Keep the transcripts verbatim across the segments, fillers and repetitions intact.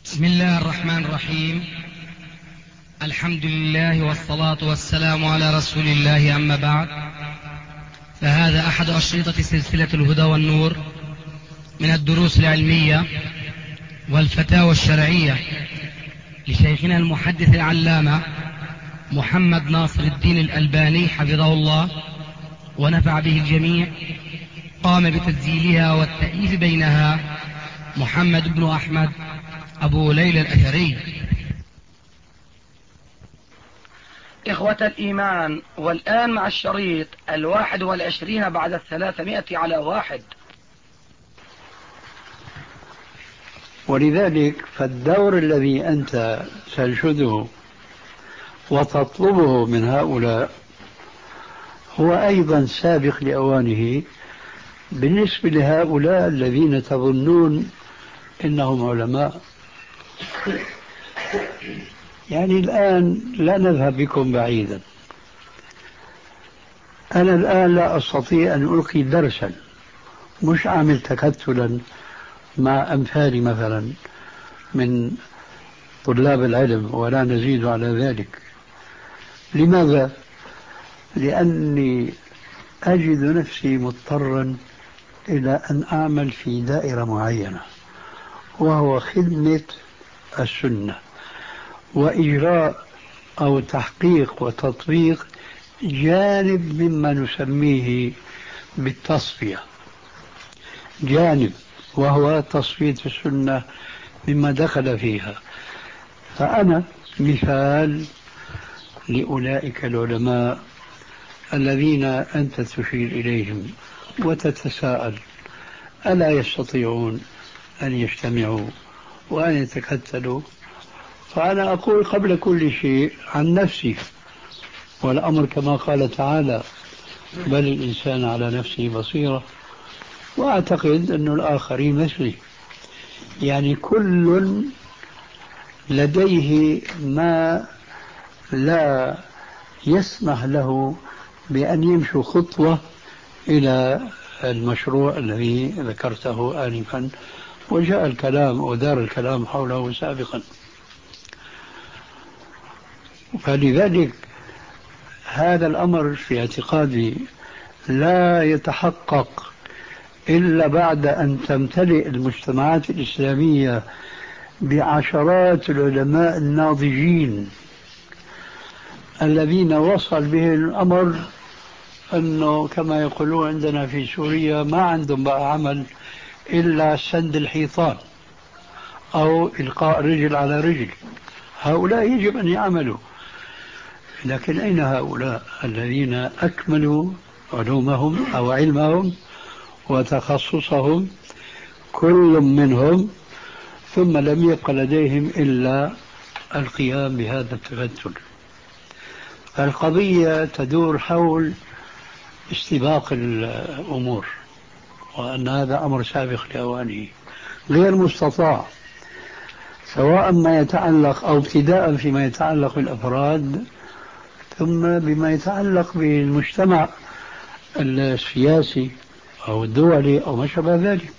بسم الله الرحمن الرحيم. الحمد لله والصلاة والسلام على رسول الله، أما بعد، فهذا أحد أشرطة سلسلة الهدى والنور من الدروس العلمية والفتاوى الشرعية لشيخنا المحدث العلامة محمد ناصر الدين الألباني حفظه الله ونفع به الجميع. قام بتسجيلها والتأليف بينها محمد بن أحمد أبو ليلى الأثري. إخوة الإيمان، والآن مع الشريط الواحد والعشرين بعد الثلاثمائة على واحد. ولذلك فالدور الذي أنت تنشده وتطلبه من هؤلاء هو أيضا سابق لأوانه بالنسبة لهؤلاء الذين تظنون إنهم علماء. يعني الآن لا نذهب بكم بعيدا. أنا الآن لا أستطيع أن ألقي درسا، مش أعمل تكتلا مع أمثالي مثلا من طلاب العلم ولا نزيد على ذلك. لماذا؟ لأني أجد نفسي مضطرا إلى أن أعمل في دائرة معينة، وهو خدمة السنة وإجراء أو تحقيق وتطبيق جانب مما نسميه بالتصفية، جانب وهو تصفية السنة مما دخل فيها. فأنا مثال لأولئك العلماء الذين أنت تشير إليهم وتتساءل ألا يستطيعون أن يجتمعوا وأن يتكتلوا؟ فأنا أقول قبل كل شيء عن نفسي، والأمر كما قال تعالى بل الإنسان على نفسه بصيرة، وأعتقد أن الآخرين مثلي. يعني كل لديه ما لا يسمح له بأن يمشي خطوة إلى المشروع الذي ذكرته آنفا وجاء الكلام ودار الكلام حوله سابقا. فلذلك هذا الأمر في اعتقادي لا يتحقق إلا بعد أن تمتلئ المجتمعات الإسلامية بعشرات العلماء الناضجين الذين وصل به الأمر أنه كما يقولون عندنا في سوريا ما عندهم بقى عمل إلا سند الحيطان أو إلقاء رجل على رجل. هؤلاء يجب أن يعملوا، لكن أين هؤلاء الذين أكملوا علومهم أو علمهم وتخصصهم كل منهم ثم لم يبق لديهم إلا القيام بهذا التفتل؟ القضية تدور حول استباق الأمور، وأن هذا أمر سابق لأوانه غير مستطاع، سواء ما يتعلق أو ابتداء فيما يتعلق بالأفراد ثم بما يتعلق بالمجتمع السياسي أو الدولي أو ما شابه ذلك.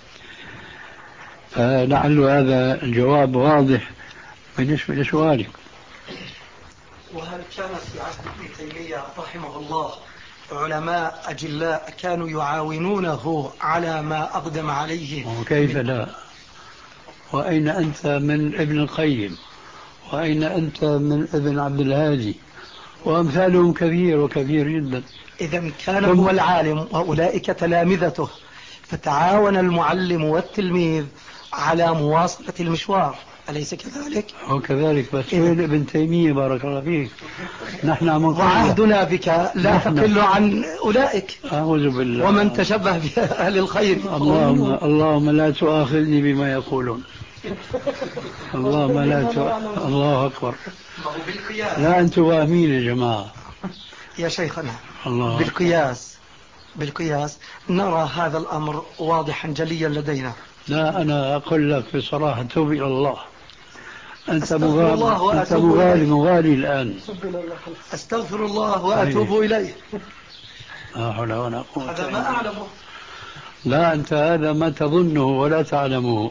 فلعل هذا الجواب واضح بالنسبة لسؤالك. وهل كان في عهد ابن تيمية رحمه الله علماء أجلاء كانوا يعاونونه على ما أقدم عليه؟ وكيف لا؟ وأين أنت من ابن القيم؟ وأين أنت من ابن عبد الهادي؟ وأمثالهم كثير وكثير جدا. إذا كان هو العالم وأولئك تلامذته، فتعاون المعلم والتلميذ على مواصلة المشوار، أليس كذلك؟ هو كذلك، بس وين ابن تيمية بارك الله فيك؟ نحن وعهدنا بك لا تقل عن أولئك. أعوذ بالله. ومن تشبه بأهل الخير. اللهم, اللهم لا تؤاخذني بما يقولون. اللهم لا تؤاخذ. الله أكبر. لا أنتم واهمين يا جماعة. يا شيخنا الله. بالقياس بالقياس نرى هذا الأمر واضحا جليا لدينا. لا أنا أقول لك بصراحة توب إلى الله. أنت مغالي أنت مغالي مغالي الآن. أستغفر الله وأتوب إليه. لا حول ولا قوة. هذا ما أعلمه. لا أنت هذا ما تظنه ولا تعلمه.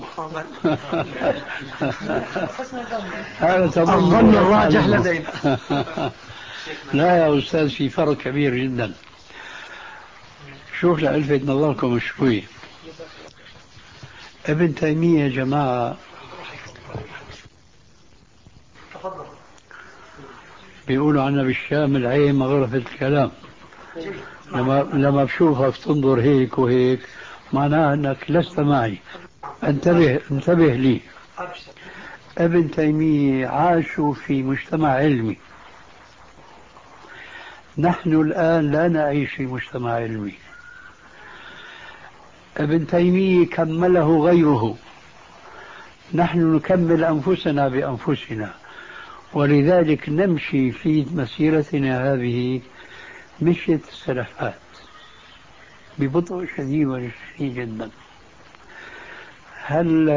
هذا تظنه الظن الراجح لدينا. لا يا أستاذ في فرق كبير جدا. شوف لألفت نظركم شوي. ابن تيمية يا جماعة بيقولوا عنا بالشام العين مغرفة الكلام. لما لما بشوفك تنظر هيك وهيك معناها أنك لست معي. انتبه انتبه لي. ابن تيمية عاشوا في مجتمع علمي. نحن الآن لا نعيش في مجتمع علمي. ابن تيمية كمله غيره، نحن نكمل أنفسنا بأنفسنا، ولذلك نمشي في مسيرتنا هذه مشية السلفات ببطء شديد وشديد جدا. هل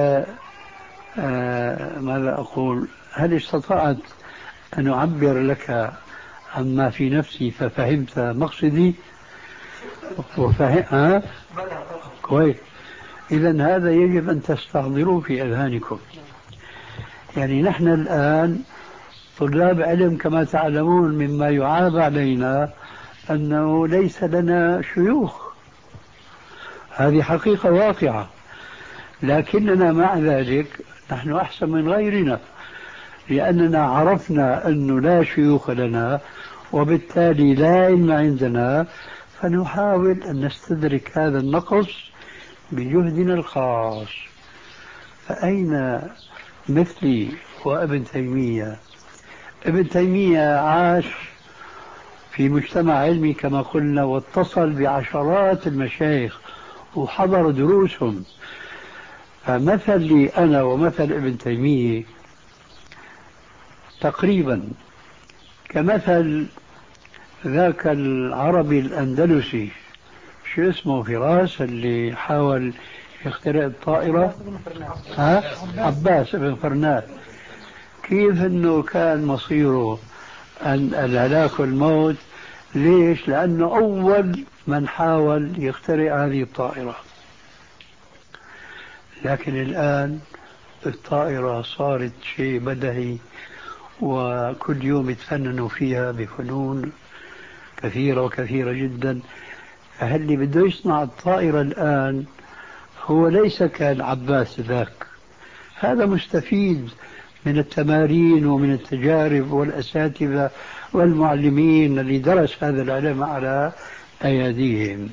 آه ماذا أقول هل استطعت أن أعبر لك عما في نفسي ففهمت مقصدي وفهم ها؟ كويس. إذن هذا يجب أن تستحضروه في أذهانكم. يعني نحن الآن طلاب علم كما تعلمون، مما يعاب علينا أنه ليس لنا شيوخ. هذه حقيقة واقعة، لكننا مع ذلك نحن أحسن من غيرنا، لأننا عرفنا أنه لا شيوخ لنا وبالتالي لا علم عندنا، فنحاول أن نستدرك هذا النقص بجهدنا الخاص. فأين مثلي وابن تيمية؟ ابن تيمية عاش في مجتمع علمي كما قلنا، واتصل بعشرات المشايخ وحضر دروسهم. فمثل لي أنا ومثل ابن تيمية تقريبا كمثل ذاك العربي الأندلسي شو اسمه فراس اللي حاول يخترع الطائرة، ها؟ عباس بن فرناس. كيف انه كان مصيره أن الهلاك والموت؟ ليش؟ لأنه أول من حاول يخترع هذه الطائرة. لكن الآن الطائرة صارت شيء بدهي، وكل يوم يتفننوا فيها بفنون كثيرة وكثيرة جدا. فهل اللي بده يصنع الطائرة الآن هو ليس كالعباس ذاك، هذا مستفيد من التمارين ومن التجارب والأساتذة والمعلمين اللي درس هذا العلم على أيديهم.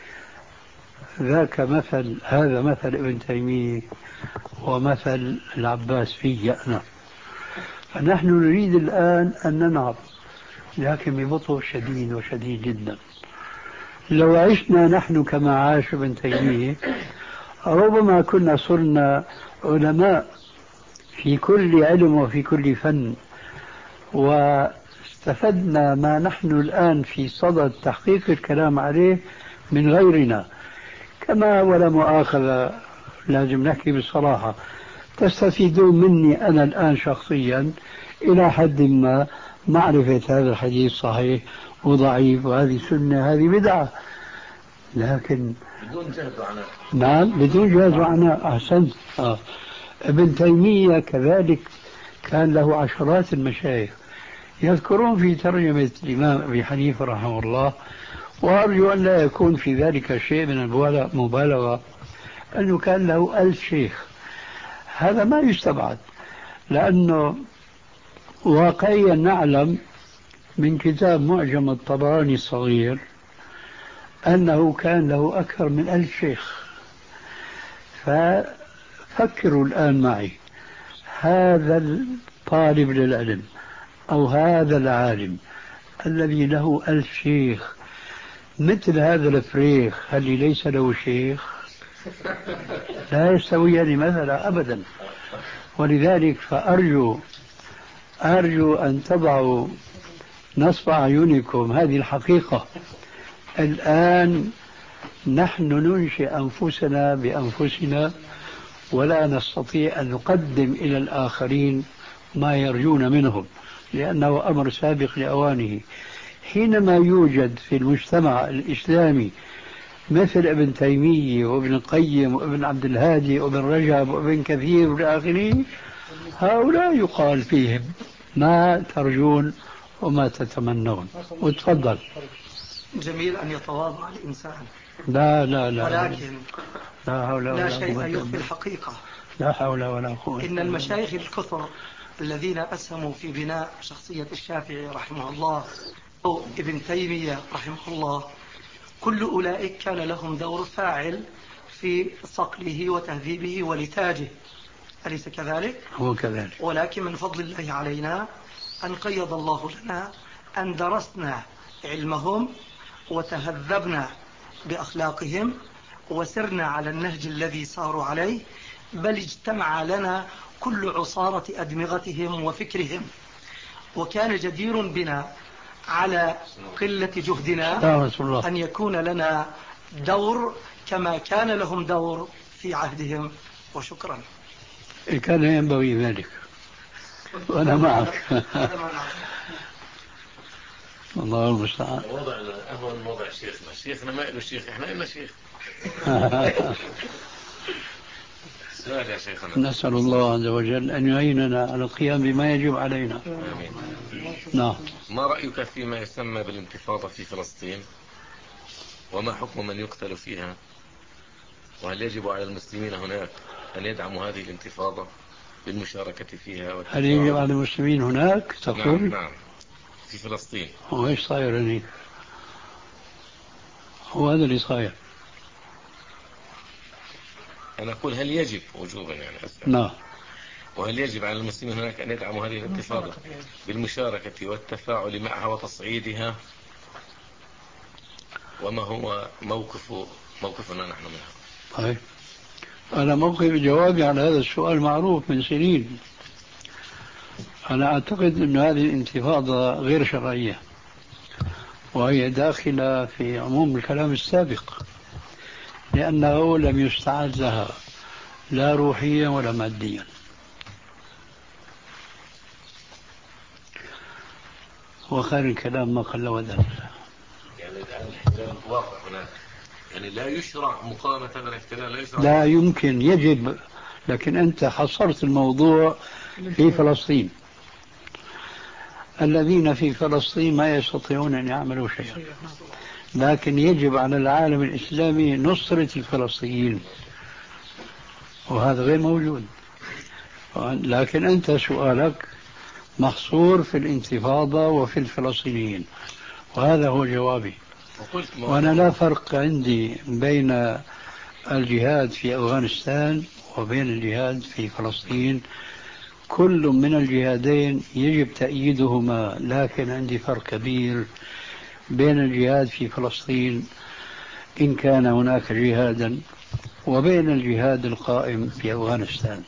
ذاك مثل، هذا مثل ابن تيمية ومثل العباس في أنا. فنحن نريد الآن أن ننهض، لكن ببطء شديد وشديد جدا. لو عشنا نحن كما عاش ابن تيمية ربما كنا صرنا علماء في كل علم وفي كل فن، واستفدنا ما نحن الآن في صدد تحقيق الكلام عليه من غيرنا. كما ولا مؤاخذة لازم نحكي بصراحة، تستفيدون مني أنا الآن شخصيا إلى حد ما معرفة هذا الحديث صحيح وضعيف، وهذه سنة هذه بدعة، لكن بدون جهد وعناء. نعم بدون جهد وعناء. أحسنت. آه. ابن تيمية كذلك كان له عشرات المشايخ. يذكرون في ترجمة الإمام أبي حنيفة رحمه الله، وأرجو أن لا يكون في ذلك شيء من المبالغة، أنه كان له ألف شيخ. هذا ما يستبعد، لأنه واقعيا نعلم من كتاب معجم الطبراني الصغير أنه كان له أكثر من ألف شيخ. ففكروا الآن معي، هذا الطالب للعلم أو هذا العالم الذي له ألف شيخ مثل هذا الفريخ اللي ليس له شيخ لا يستويان مثلا أبدا. ولذلك فأرجو أرجو أن تضعوا نصب أعينكم هذه الحقيقة. الآن نحن ننشئ أنفسنا بأنفسنا، ولا نستطيع أن نقدم إلى الآخرين ما يرجون منهم، لأنه أمر سابق لأوانه. حينما يوجد في المجتمع الإسلامي مثل ابن تيمية وابن القيم وابن عبد الهادي وابن رجب وابن كثير وإلى آخره، هؤلاء يقال فيهم ما ترجون وما تتمنون. وتفضل. جميل أن يتواضع الإنسان، لا لا لا ولكن لا حول لا ولا شيء قوة يخفي إلا الحقيقة. لا حول ولا قوة. إن المشايخ الكثر الذين أسهموا في بناء شخصية الشافعي رحمه الله أو ابن تيمية رحمه الله، كل أولئك كان لهم دور فاعل في صقله وتهذيبه ولتاجه، أليس كذلك؟ هو كذلك. ولكن من فضل الله علينا أن قيض الله لنا أن درسنا علمهم وتهذبنا بأخلاقهم وسرنا على النهج الذي ساروا عليه، بل اجتمع لنا كل عصارة أدمغتهم وفكرهم، وكان جدير بنا على قلة جهدنا أن يكون لنا دور كما كان لهم دور في عهدهم. وشكرا. كان ينبغي ذلك وأنا معك. الله المستعان. وضعنا أهون من وضع شيخنا. شيخنا ما له شيخ، إحنا لنا شيخ. سؤال يا شيخنا. نسأل الله عز وجل أن يعيننا على القيام بما يجب علينا. آمين. نعم. ما رأيك فيما يسمى بالانتفاضة في فلسطين؟ وما حكم من يقتل فيها؟ وهل يجب على المسلمين هناك أن يدعموا هذه الانتفاضة بالمشاركة فيها؟ هل يجب على المسلمين هناك تقول؟ نعم نعم في فلسطين. هو ايش صاير هناك؟ هو هذا اللي صاير. أنا أقول هل يجب وجوبا يعني أسأل. نعم. وهل يجب على المسلمين هناك أن يدعموا هذه الانتفاضة بالمشاركة والتفاعل معها وتصعيدها؟ وما هو موقف موقفنا نحن منها؟ طيب أنا موقف جوابي على هذا السؤال معروف من سنين. أنا أعتقد أن هذه الانتفاضة غير شرعية، وهي داخلة في عموم الكلام السابق، لأنه لم يستعد لها لا روحيا ولا ماديا. وخير الكلام ما قل ودل. يعني الآن الاحتلال واقع هناك، يعني لا يشرع مقاومة هذا الاحتلال، لا يشرع. لا يمكن، يجب، لكن أنت حصرت الموضوع في فلسطين. الذين في فلسطين ما يستطيعون أن يعملوا شيئا، لكن يجب على العالم الإسلامي نصرة الفلسطينيين، وهذا غير موجود. لكن أنت سؤالك محصور في الانتفاضة وفي الفلسطينيين، وهذا هو جوابي. وأنا لا فرق عندي بين الجهاد في أفغانستان وبين الجهاد في فلسطين، كل من الجهادين يجب تأييدهما، لكن عندي فرق كبير بين الجهاد في فلسطين إن كان هناك جهادا وبين الجهاد القائم في أفغانستان.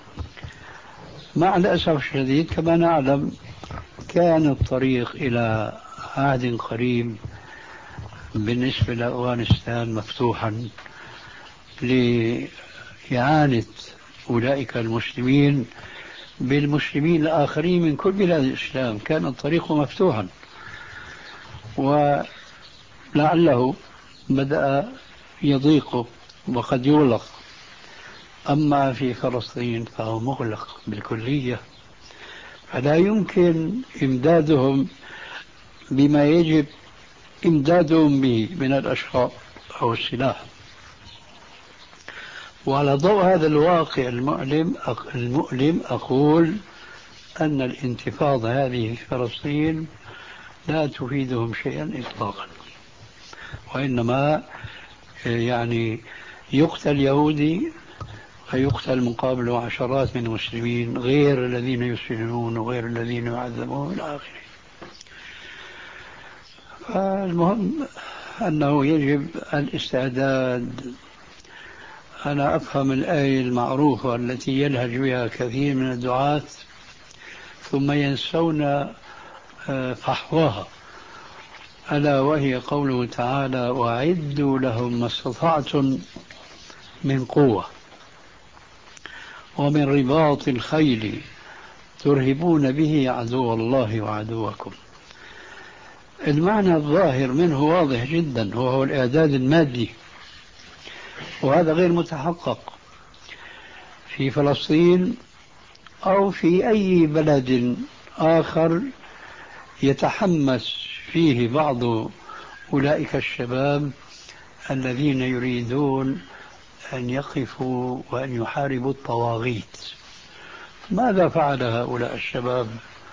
مع الأسف الشديد كما نعلم كان الطريق إلى عهد قريب بالنسبة لأفغانستان مفتوحا لإعانة أولئك المسلمين بالمسلمين الآخرين من كل بلاد الإسلام. كان الطريق مفتوحا، ولعله بدأ يضيق وقد يغلق. أما في فلسطين فهو مغلق بالكلية، فلا يمكن إمدادهم بما يجب إمدادهم به من الأشخاص أو السلاح. وعلى ضوء هذا الواقع المؤلم المؤلم أقول أن الانتفاضة هذه في فلسطين لا تفيدهم شيئا إطلاقا، وإنما يعني يقتل يهودي فيقتل مقابله عشرات من المسلمين غير الذين يسجنون وغير الذين يعذبون إلى آخره. المهم أنه يجب الاستعداد. أنا أفهم الآية المعروفة التي يلهج بها كثير من الدعاة ثم ينسون فحواها، ألا وهي قوله تعالى: وأعدوا لهم ما استطعتم من قوة ومن رباط الخيل ترهبون به عدو الله وعدوكم. المعنى الظاهر منه واضح جدا، وهو الإعداد المادي، وهذا غير متحقق في فلسطين أو في أي بلد آخر يتحمس فيه بعض أولئك الشباب الذين يريدون أن يقفوا وأن يحاربوا الطواغيت. ماذا فعل هؤلاء الشباب؟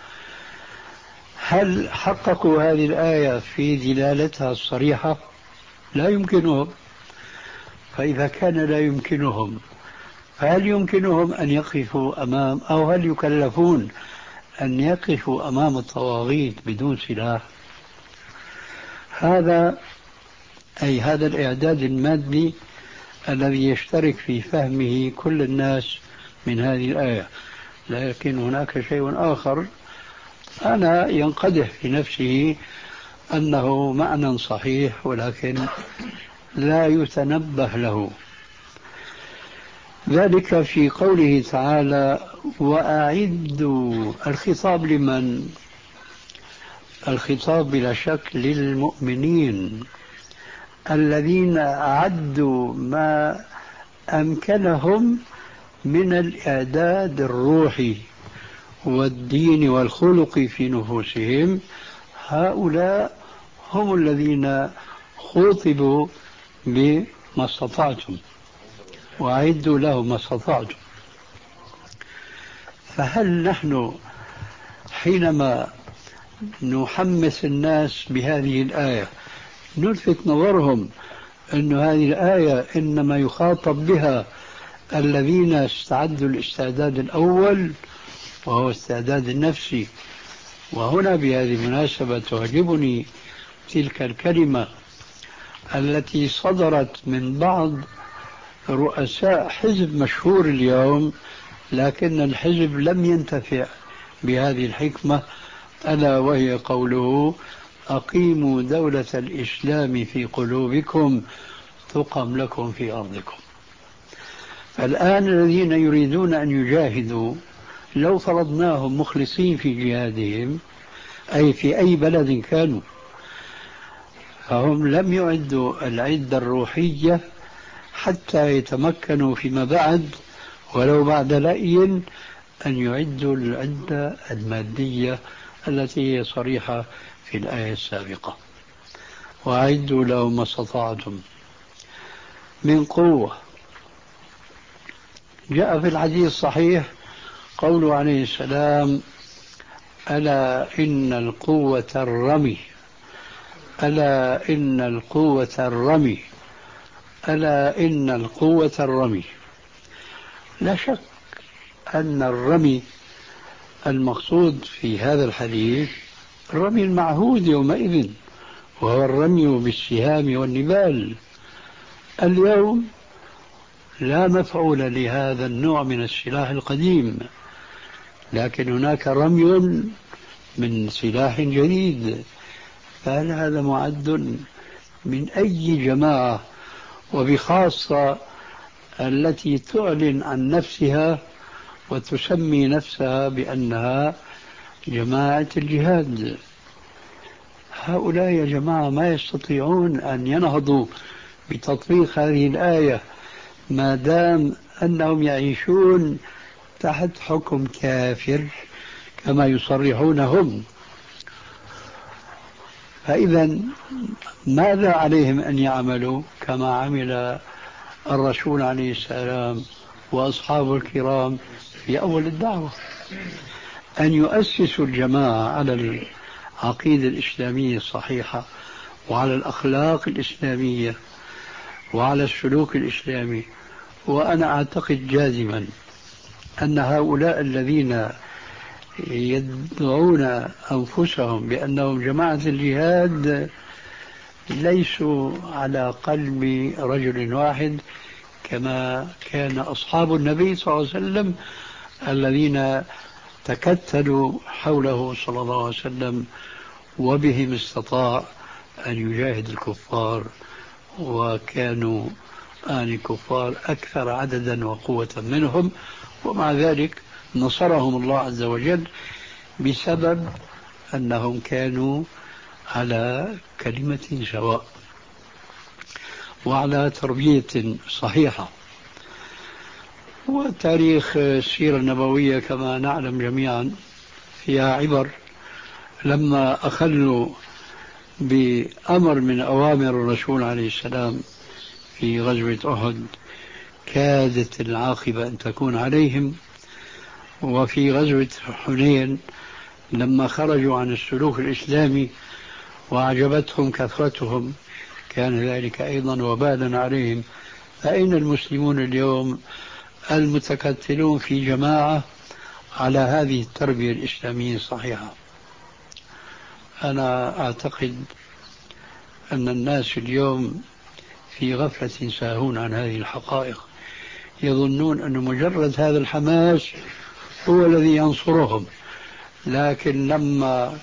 هل حققوا هذه الآية في دلالتها الصريحة؟ لا يمكنهم. فإذا كان لا يمكنهم، فهل يمكنهم أن يقفوا أمام، أو هل يكلفون أن يقفوا أمام الطواغيت بدون سلاح؟ هذا أي هذا الإعداد المادي الذي يشترك في فهمه كل الناس من هذه الآية. لكن هناك شيء آخر أنا ينقدح في نفسه أنه معنى صحيح ولكن لا يتنبه له، ذلك في قوله تعالى وأعدوا. الخطاب لمن؟ الخطاب بلا شك للمؤمنين الذين أعدوا ما أمكنهم من الإعداد الروحي والدين والخلق في نفوسهم. هؤلاء هم الذين خوطبوا بما استطعتم وأعدوا لهم ما استطعتم. فهل نحن حينما نحمس الناس بهذه الآية نلفت نظرهم أن هذه الآية إنما يخاطب بها الذين استعدوا الاستعداد الأول وهو استعداد النفسي؟ وهنا بهذه المناسبة تعجبني تلك الكلمة التي صدرت من بعض رؤساء حزب مشهور اليوم، لكن الحزب لم ينتفع بهذه الحكمة، ألا وهي قوله أقيموا دولة الإسلام في قلوبكم تقم لكم في أرضكم. فالآن الذين يريدون أن يجاهدوا لو فرضناهم مخلصين في جهادهم أي في أي بلد كانوا، فهم لم يعدوا العدة الروحية حتى يتمكنوا فيما بعد ولو بعد لأي أن يعدوا العدة المادية التي هي صريحة في الآية السابقة وأعدوا لهم ما استطعتم من قوة. جاء في الحديث الصحيح قوله عليه السلام ألا إن القوة الرمي، ألا إن القوة الرمي، ألا إن القوة الرمي. لا شك أن الرمي المقصود في هذا الحديث الرمي المعهود يومئذ، وهو الرمي بالسهام والنبال. اليوم لا مفعول لهذا النوع من السلاح القديم، لكن هناك رمي من سلاح جديد. فهل هذا معد من أي جماعة، وبخاصة التي تعلن عن نفسها وتسمي نفسها بأنها جماعة الجهاد؟ هؤلاء يا جماعة ما يستطيعون أن ينهضوا بتطبيق هذه الآية ما دام أنهم يعيشون تحت حكم كافر كما يصرحون هم. فإذا ماذا عليهم أن يعملوا كما عمل الرسول عليه السلام وأصحابه الكرام في أول الدعوة؟ أن يؤسسوا الجماعة على العقيدة الإسلامية الصحيحة وعلى الأخلاق الإسلامية وعلى السلوك الإسلامي. وأنا أعتقد جازما أن هؤلاء الذين يدعون أنفسهم بأنهم جماعة الجهاد ليسوا على قلب رجل واحد كما كان أصحاب النبي صلى الله عليه وسلم الذين تكتلوا حوله صلى الله عليه وسلم وبهم استطاع أن يجاهد الكفار، وكانوا آن الكفار أكثر عددا وقوة منهم، ومع ذلك نصرهم الله عز وجل بسبب أنهم كانوا على كلمة سواء. وعلى تربية صحيحة. وتاريخ السيرة النبوية كما نعلم جميعا فيها عبر. لما أخلوا بأمر من أوامر الرسول عليه السلام في غزوة أحد كادت العاقبة أن تكون عليهم. وفي غزوة حنين لما خرجوا عن السلوك الإسلامي وأعجبتهم كثرتهم كان ذلك أيضا وبالا عليهم. فأين المسلمون اليوم المتكتلون في جماعة على هذه التربية الإسلامية الصحيحة؟ أنا أعتقد أن الناس اليوم في غفلة ساهون عن هذه الحقائق، يظنون أن مجرد هذا الحماس هو الذي ينصرهم. لكن لما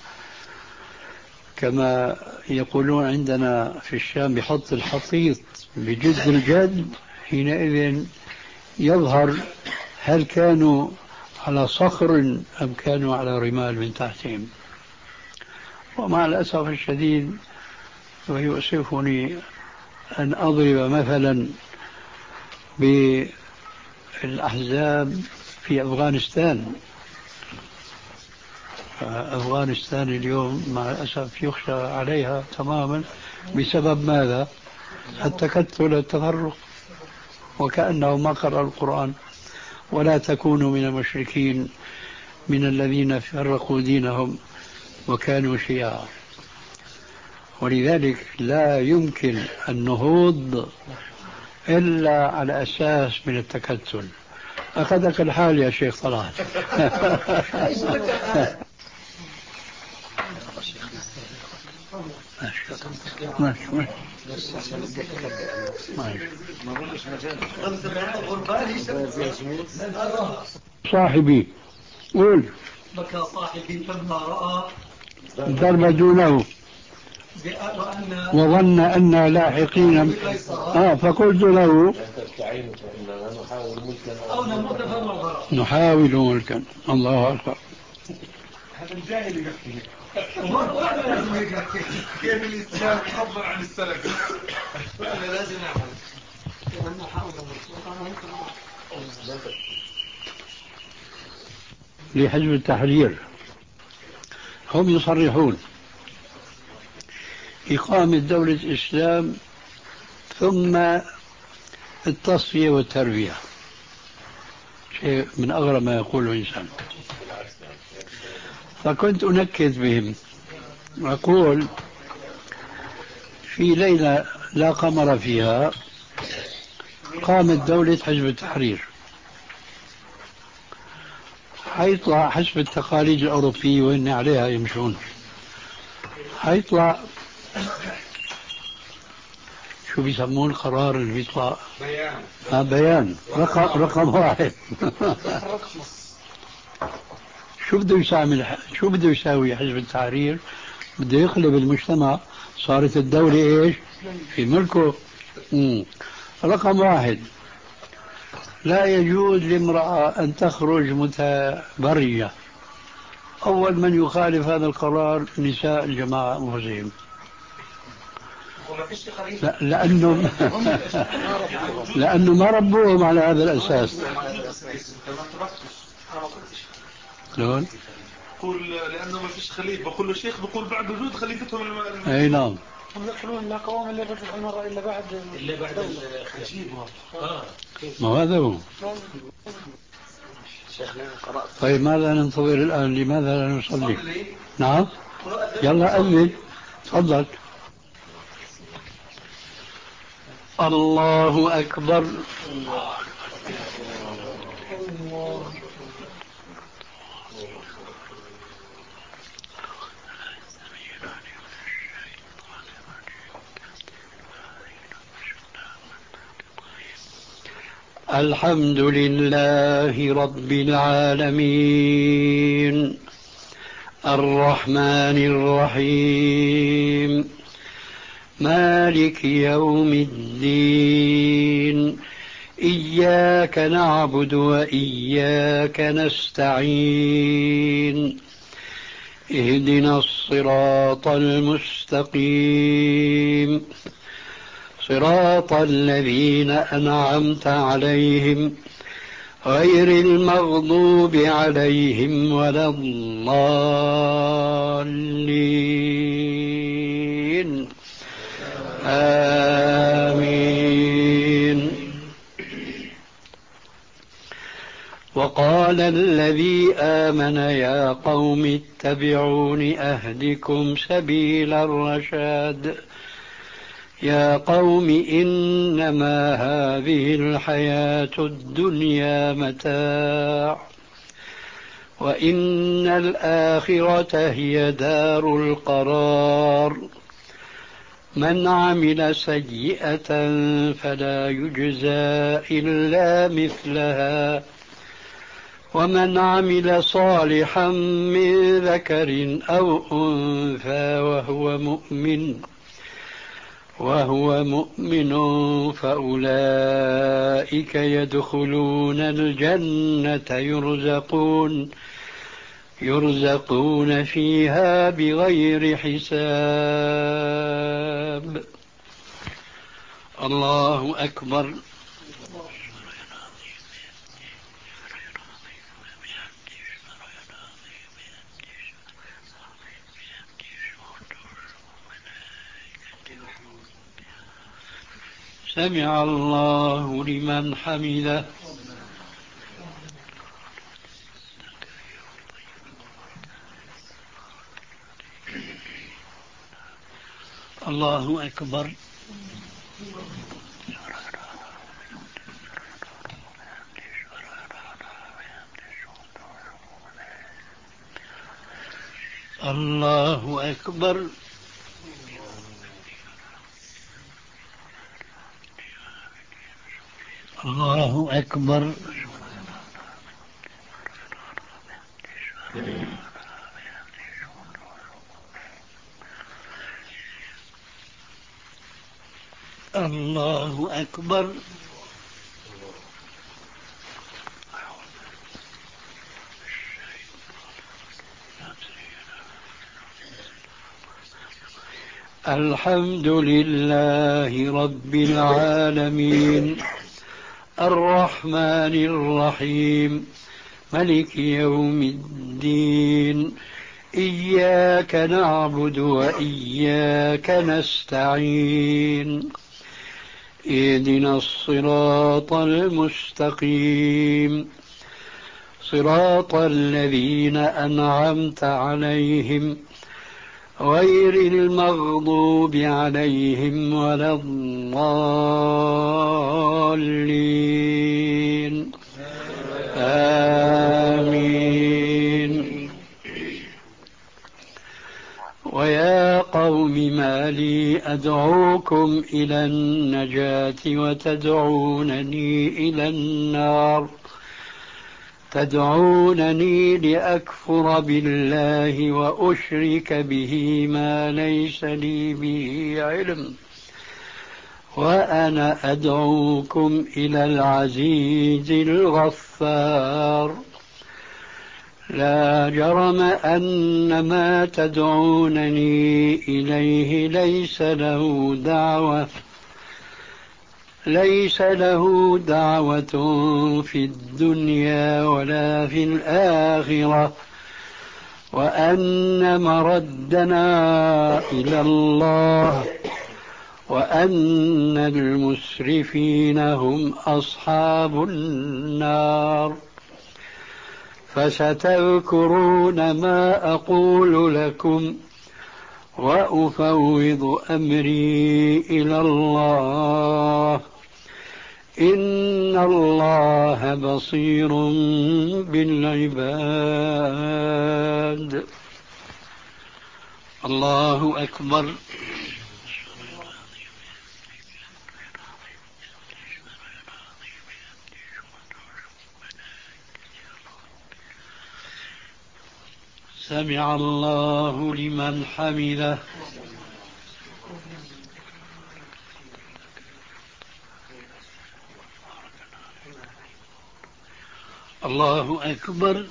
كما يقولون عندنا في الشام بحط الحطيط بجد الجد، حينئذ يظهر هل كانوا على صخر أم كانوا على رمال من تحتهم. ومع الأسف الشديد ويؤسفني أن أضرب مثلا بالأحزاب في أفغانستان. أفغانستان اليوم مع الأسف يخشى عليها تماما بسبب ماذا؟ التكتل التفرق، وكأنه ما قرأ القرآن. ولا تكونوا من المشركين من الذين فرقوا دينهم وكانوا شيعا. ولذلك لا يمكن النهوض إلا على أساس من التكتل. أخذك الحال يا شيخ طلال. صاحبي قول. بكى صاحبي لما رأى ضرب دونه وظن أن لاحقين. آه فقلت له نحاول ملكا. الله أكبر. هذا الجاهل يكفي. كيف الإسلام يعبر عن السلف؟ أنا لازم نعمل. لحزب التحرير هم يصرحون إقامة دولة الإسلام ثم التصفية والتربية، شيء من أغرب ما يقوله إنسان. فكنت أنكد بهم أقول في ليلة لا قمر فيها قامت دولة حزب التحرير، حيطلع حسب التقاليد الأوروبية وإن عليها يمشون، حيطلع شو بيسمون القرار اللي بيطلع؟ بيان. آه بيان رقم رقم واحد. شو بده يساوي شو بده يساوي حزب التحرير؟ بده يقلب المجتمع، صارت الدولة ايش؟ في ملكه. مم. رقم واحد، لا يجوز لامرأة أن تخرج متبرجة. أول من يخالف هذا القرار نساء الجماعة أنفسهم. لا لأنه لأنه ما ربوهم على هذا الأساس. شلون؟ يقول لأنه ما فيش خليفة، بقول له شيخ بقول بعد وجود خليفتهم. أي نعم. هم يقولون لا قوام للرجل والمرأة إلا بعد إلا بعد الخليفة. ما هذا هو. طيب ماذا ننتظر الآن؟ لماذا لا نصلي؟ نعم يلا أذن. تفضل. الله أكبر. الحمد لله رب العالمين الرحمن الرحيم مالك يوم الدين إياك نعبد وإياك نستعين اهدنا الصراط المستقيم صراط الذين أنعمت عليهم غير المغضوب عليهم ولا الضالين آمين. وقال الذي آمن يا قوم اتبعون أهدكم سبيل الرشاد يا قوم إنما هذه الحياة الدنيا متاع وإن الآخرة هي دار القرار من عمل سيئة فلا يجزى إلا مثلها ومن عمل صالحا من ذكر أو أنثى وهو مؤمن وهو مؤمن فأولئك يدخلون الجنة يرزقون يرزقون فيها بغير حساب. الله أكبر. سمع الله لمن حمده. الله أكبر. الله أكبر. الله أكبر. الله أكبر. الحمد لله رب العالمين الرحمن الرحيم ملك يوم الدين إياك نعبد وإياك نستعين اهدنا الصراط المستقيم صراط الذين أنعمت عليهم غير المغضوب عليهم ولا الضالين آمين. ويا قوم ما لي أدعوكم إلى النجاة وتدعونني إلى النار تدعونني لأكفر بالله وأشرك به ما ليس لي به علم وأنا أدعوكم إلى العزيز الغفار لا جرم أن ما تدعونني إليه ليس له دعوة ليس له دعوة في الدنيا ولا في الآخرة وأن مردنا إلى الله وأن المسرفين هم أصحاب النار فستذكرون ما أقول لكم وأفوض أمري إلى الله إن الله بصير بالعباد. الله أكبر. سمع الله لمن حمده. الله أكبر.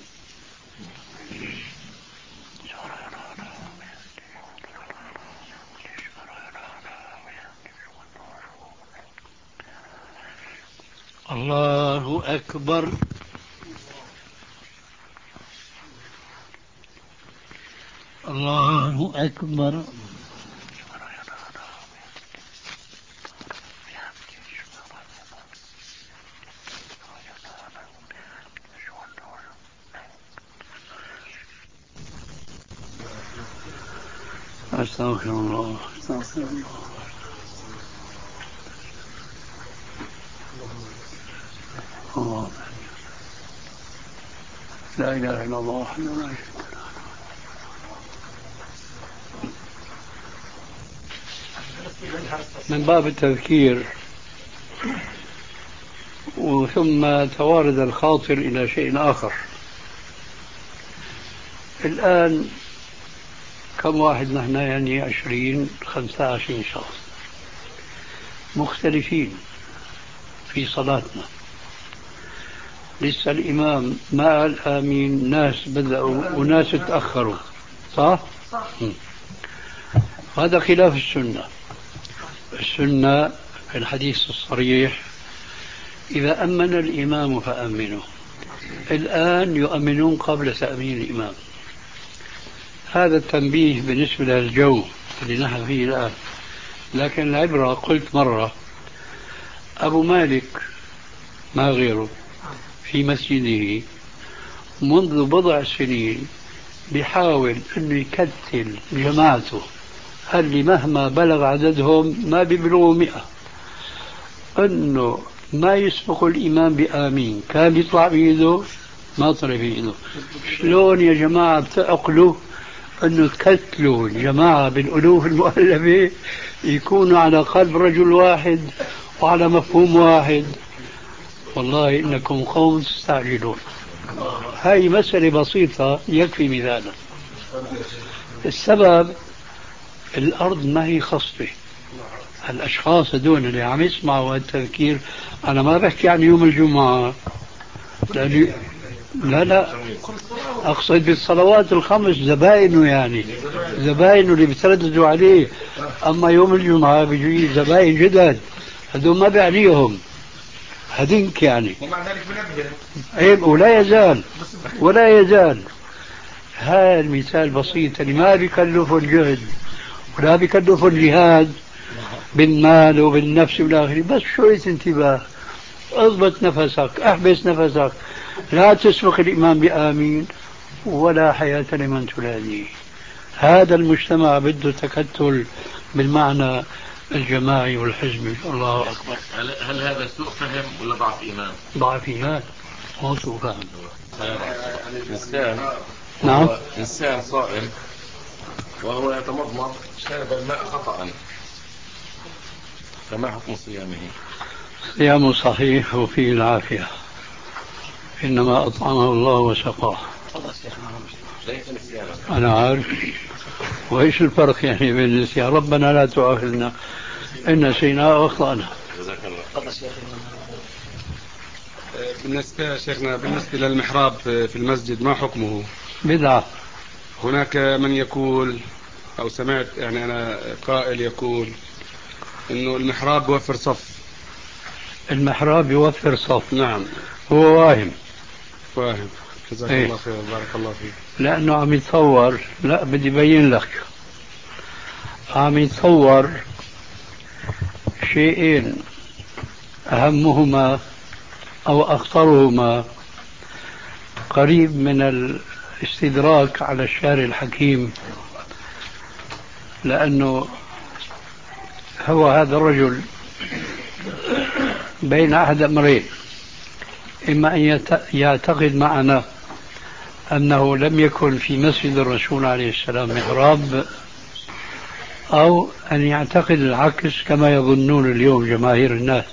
الله أكبر. الله أكبر. أستغفر الله أستغفر الله. الله لا إله إلا الله وحده لا شريك له. من باب التذكير وثم توارد الخاطر إلى شيء آخر. الآن كم واحد نحن؟ يعني عشرين خمسة وعشرين شخص مختلفين في صلاتنا. لسه الإمام ما قال آمين، ناس بدأوا وناس تأخروا، صح؟ صح. هذا خلاف السنة. السنة في الحديث الصريح إذا أمن الإمام فأمنوا. الآن يؤمنون قبل تأمين الإمام. هذا التنبيه بالنسبة للجو اللي نحن فيه الآن. لكن العبرة قلت مرة أبو مالك ما غيره في مسجده منذ بضع سنين بيحاول أنه يكتل جماعته اللي مهما بلغ عددهم ما بيبلغوا مئة أنه ما يسبق الإمام بآمين. كان يطلع بإيده ما طلع بإيده. شلون يا جماعة بتعقلوا أنه تكتلوا الجماعة بالألوف المؤلفة يكونوا على قلب رجل واحد وعلى مفهوم واحد؟ والله إنكم قوم تستعجلون. هاي مسألة بسيطة يكفي مثالا. السبب الأرض ما هي خصبة. الأشخاص هذول اللي عم يسمعوا التذكير أنا ما بحكي عن يوم الجمعة، لأني لا لا أقصد بالصلوات الخمس زبائنه، يعني زبائنه اللي بيترددوا عليه. أما يوم الجمعة بيجي زبائن جدد هذول ما بيعنيهم هدينك يعني. أيه ولا يزال ولا يزال. هذا المثال بسيط اللي ما بيكلف الجهد ولا بيكلف الجهاد بالمال وبالنفس والآخر، بس شوية انتباه، اضبط نفسك، احبس نفسك، لا تسبق الإمام بآمين ولا حياة لمن تناديه. هذا المجتمع بده تكتل بالمعنى الجماعي والحزبي. الله أكبر. هل, هل هذا سوء فهم ولا ضعف إيمان؟ ضعف إيمان مو سوء فهم. إنسان نعم إنسان صائم وهو يتمضمض شرب الماء خطأ، فما حكم صيامه؟ صيامه صحيح وفيه العافية، إنما أطعمه الله وسقاه. أنا عارف. وإيش الفرق يعني بين النسيان؟ ربنا لا تؤاخذنا إن نسينا وأخطأنا. جزاك الله. بالنسبة يا شيخنا بالنسبة للمحراب في المسجد ما حكمه؟ بدعة. هناك من يقول أو سمعت يعني أنا قائل يقول إنه المحراب يوفر صف. المحراب يوفر صف. نعم. هو واهم. واهم. جزاك ايه؟ الله خير بارك الله فيك. لأنه عم يتصور، لا بدي بين لك، عم يتصور شيئين أهمهما أو أخطرهما قريب من الاستدراك على الشارع الحكيم، لأنه هو هذا الرجل بين أحد أمرين: إما أن يعتقد معنا أنه لم يكن في مسجد الرسول عليه السلام محراب، أو أن يعتقد العكس كما يظنون اليوم جماهير الناس.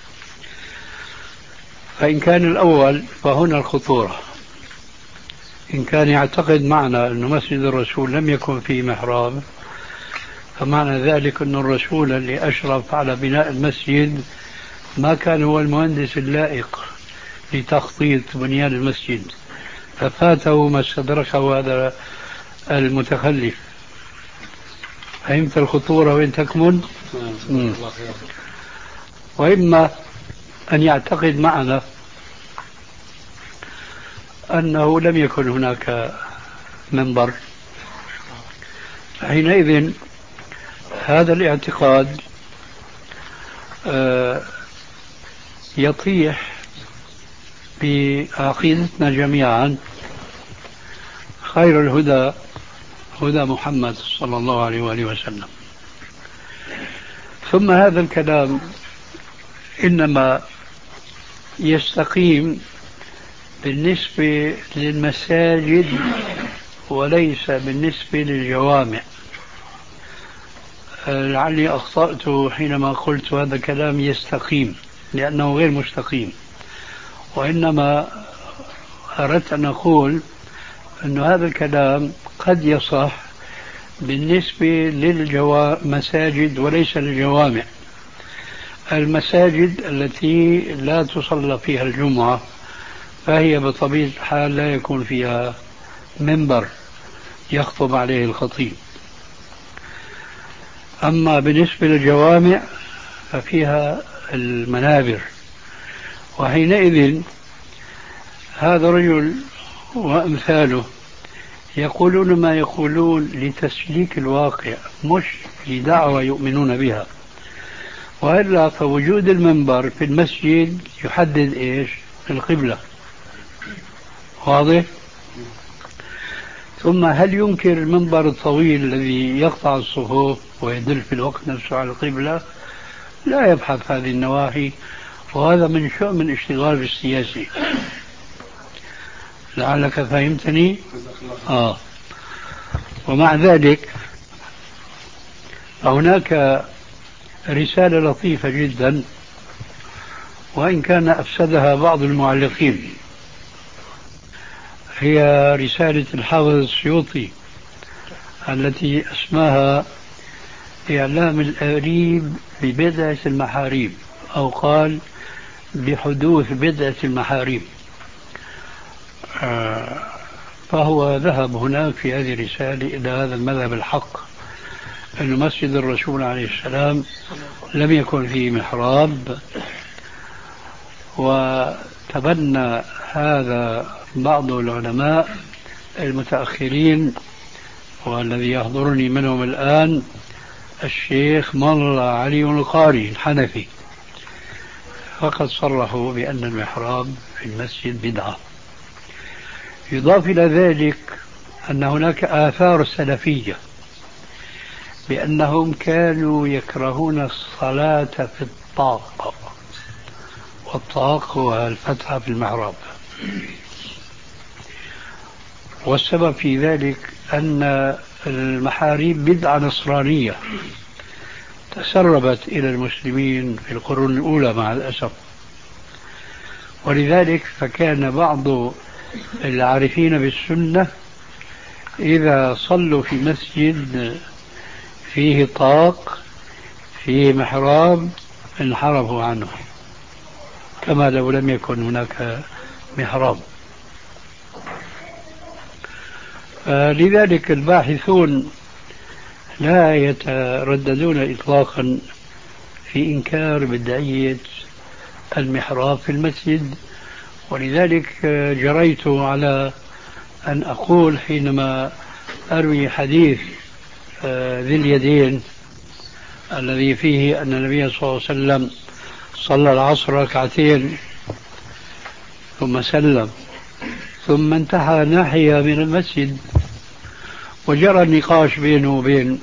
فإن كان الأول فهنا الخطورة. إن كان يعتقد معنا أن مسجد الرسول لم يكن فيه محراب، فمعنى ذلك أن الرسول اللي أشرف على بناء المسجد ما كان هو المهندس اللائق لتخطيط بنيان المسجد، ففاته ما استدركه هذا المتخلف. فهمت الخطورة وين تكمن؟ وإما أن يعتقد معنا أنه لم يكن هناك منبر، حينئذ هذا الاعتقاد يطيح بعقيدتنا جميعا. خير الهدى هدى محمد صلى الله عليه وآله وسلم. ثم هذا الكلام إنما يستقيم بالنسبة للمساجد وليس بالنسبة للجوامع. لعلي أخطأت حينما قلت هذا الكلام يستقيم، لأنه غير مستقيم، وإنما أردت أن أقول أن هذا الكلام قد يصح بالنسبة للمساجد وليس للجوامع. المساجد التي لا تصلى فيها الجمعة فهي بطبيعة الحال لا يكون فيها منبر يخطب عليه الخطيب. أما بالنسبة للجوامع ففيها المنابر، وحينئذ هذا الرجل وأمثاله يقولون ما يقولون لتسليك الواقع، مش لدعوة يؤمنون بها. وإلا فوجود المنبر في المسجد يحدد إيش؟ القبلة. واضح؟ ثم هل ينكر المنبر الطويل الذي يقطع الصفوف ويدل في الوقت نفسه على القبلة؟ لا يبحث هذه النواحي، وهذا من شؤم الاشتغال بالسياسي. لعلك فهمتني؟ آه. ومع ذلك هناك رسالة لطيفة جدا، وإن كان أفسدها بعض المعلقين، هي رسالة الحافظ السيوطي التي اسمها إعلام الآريب ببدعة المحاريب، أو قال بحدوث بدعة المحاريب. فهو ذهب هناك في هذه الرسالة إلى هذا المذهب الحق، أن مسجد الرسول عليه السلام لم يكن فيه محراب، وتبنى هذا بعض العلماء المتأخرين، والذي يحضرني منهم الآن الشيخ مر علي القاري الحنفي، فقد صرحوا بأن المحراب في المسجد بدعة. يضاف إلى ذلك أن هناك آثار سلفية بأنهم كانوا يكرهون الصلاة في الطاق، والطاق هو الفتحة في المحراب. والسبب في ذلك أن المحاريب بدعة نصرانية تسربت إلى المسلمين في القرون الأولى مع الأسف، ولذلك فكان بعض العارفين بالسنة إذا صلوا في مسجد فيه طاق فيه محراب انحرفوا عنه كما لو لم يكن هناك محراب. لذلك الباحثون لا يترددون إطلاقا في إنكار بدعية المحراب في المسجد. ولذلك جريت على أن أقول حينما أروي حديث ذي اليدين الذي فيه أن النبي صلى الله عليه وسلم صلى العصر ركعتين ثم سلم ثم انتهى ناحية من المسجد، وجرى النقاش بينه وبين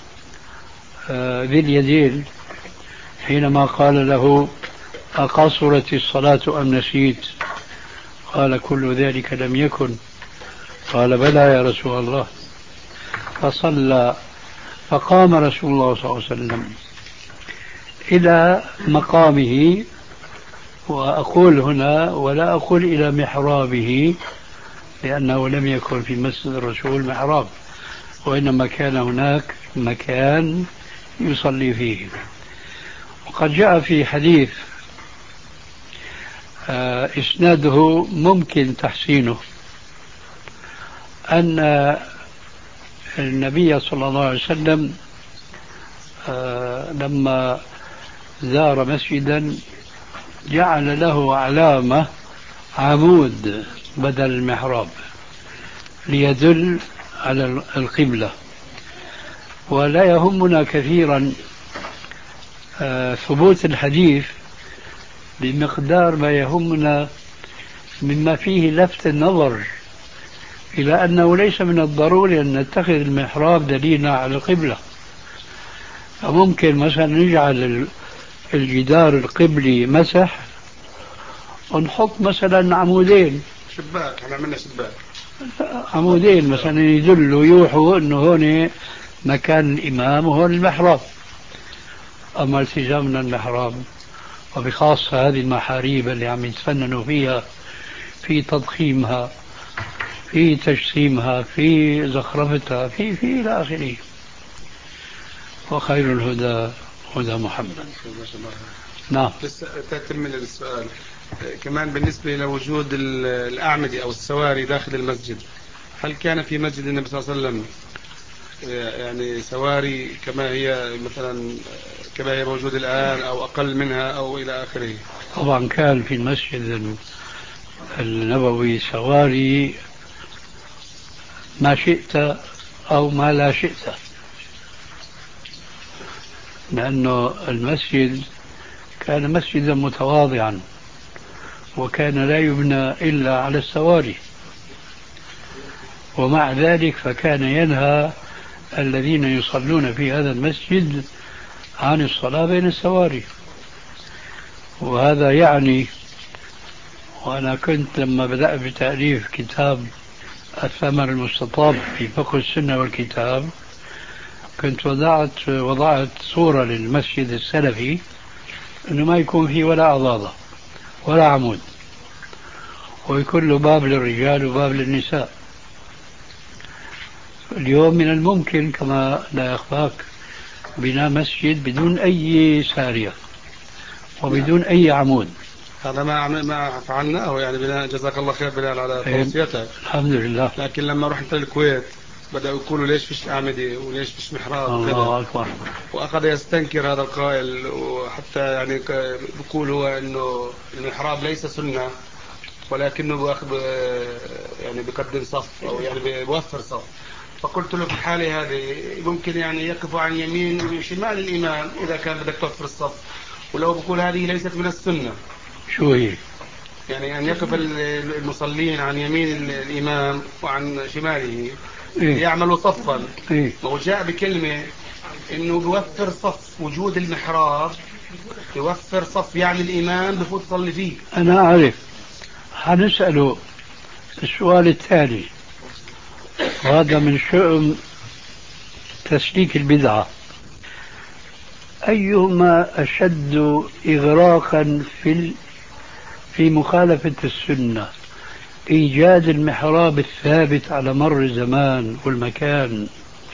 ذي اليدين حينما قال له أقصرت الصلاة أم نسيت؟ قال كل ذلك لم يكن. قال بلى يا رسول الله. فصلى، فقام رسول الله صلى الله عليه وسلم إلى مقامه، وأقول هنا ولا أقول إلى محرابه لأنه لم يكن في مسجد الرسول محراب، وإنما كان هناك مكان يصلي فيه. وقد جاء في حديث إسناده ممكن تحسينه أن النبي صلى الله عليه وسلم لما زار مسجدا جعل له علامة عمود بدل المحراب ليدل على القبلة. ولا يهمنا كثيرا ثبوت الحديث بمقدار ما يهمنا مما فيه لفت النظر إلى أنه ليس من الضروري أن نتخذ المحراب دليلا على القبلة. فممكن مثلا نجعل الجدار القبلي مسح ونحط مثلا عمودين شباك، احنا عملنا شباك عمودين مثلا يدلوا يوحوا أنه هون مكان الإمام وهون المحراب. أما التزامنا المحراب وبخاصة هذه المحاريب اللي عم يتفننوا فيها في تضخيمها في تجسيمها في زخرفتها في في إلى آخره. وخير الهدى هدى محمد. نعم. لسه تكمل السؤال كمان بالنسبة إلى وجود الأعمدة أو السواري داخل المسجد، هل كان في مسجد النبي صلى الله عليه وسلم يعني سواري كما هي مثلا كما هي موجودة الآن أو أقل منها أو إلى آخره؟ طبعا كان في المسجد النبوي سواري ما شئت أو ما لا شئت، لأنه المسجد كان مسجدا متواضعا وكان لا يبنى إلا على السواري، ومع ذلك فكان ينهى الذين يصلون في هذا المسجد عن الصلاة بين السواري. وهذا يعني، وأنا كنت لما بدأت بتأليف كتاب الثمر المستطاب في فقه السنة والكتاب كنت وضعت وضعت صورة للمسجد السلفي أنه ما يكون فيه ولا عضاضة ولا عمود، ويكون له باب للرجال وباب للنساء. اليوم من الممكن كما لا يخفاك بناء مسجد بدون أي سارية وبدون أي عمود. هذا ما ما فعلناه يعني بناء، جزاك الله خير بناء على توصيتك. الحمد لله. لكن لما رحت الكويت بدأوا يقولوا ليش فيش أعمدة وليش فيش محراب الله أكبر، وأخذ يستنكر هذا القائل، وحتى يعني بيقول هو إنه المحراب ليس سنة ولكنه بأخذ يعني بقدم صف أو يعني بيوفر صف. فقلت له في الحالة هذه ممكن يعني يقف عن يمين وشمال الإمام إذا كان بدك توفر الصف، ولو بقول هذه ليست من السنة. شو هي؟ يعني أن يقف المصلين عن يمين الإمام وعن شماله إيه؟ يعملوا صفا. إيه؟ وجاء بكلمة إنه بيوفر صف، وجود المحراب يوفر صف يعني الإمام بفوت يصلي فيه. أنا أعرف، حنسأله السؤال التالي، وهذا من شؤم تسليك البدعة: أيهما أشد إغراقا في في مخالفة السنة، إيجاد المحراب الثابت على مر الزمان والمكان،